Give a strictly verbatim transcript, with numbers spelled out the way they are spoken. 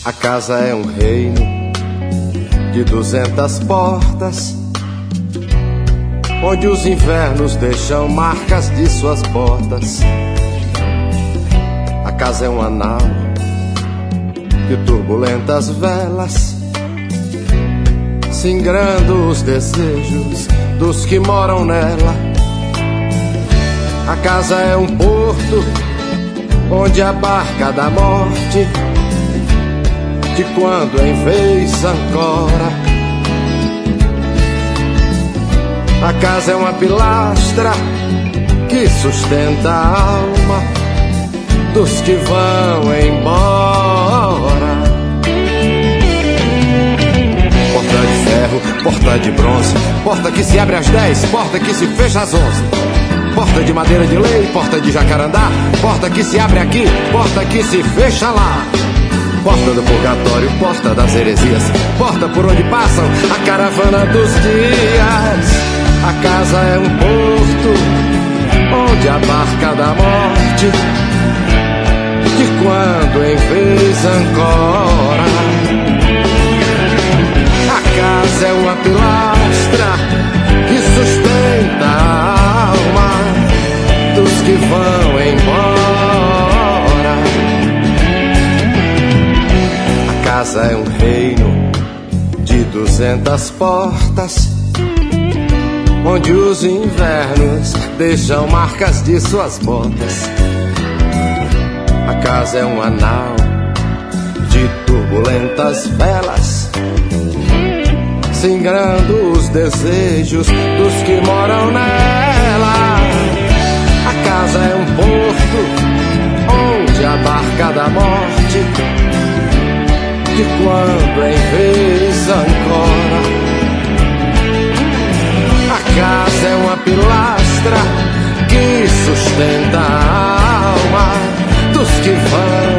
A casa é um reino de duzentas portas, onde os invernos deixam marcas de suas botas. A casa é um anal de turbulentas velas, singrando os desejos dos que moram nela. A casa é um porto onde a barca da morte de quando em vez ancora. A casa é uma pilastra que sustenta a alma dos que vão embora. Porta de ferro, porta de bronze, porta que se abre às dez, porta que se fecha às onze. Porta de madeira de lei, porta de jacarandá, porta que se abre aqui, porta que se fecha lá. Porta do purgatório, porta das heresias, porta por onde passam a caravana dos dias. A casa é um porto onde a barca da morte de quando em vez ancora. A casa é uma pilastra que sustenta a alma dos que vão embora. A casa é um reino de duzentas portas, onde os invernos deixam marcas de suas botas. A casa é um anal de turbulentas velas, singrando os desejos dos que moram nela. A casa é um porto onde a barca da morte de quando em vez ancora. A casa é uma pilastra que sustenta a alma dos que vão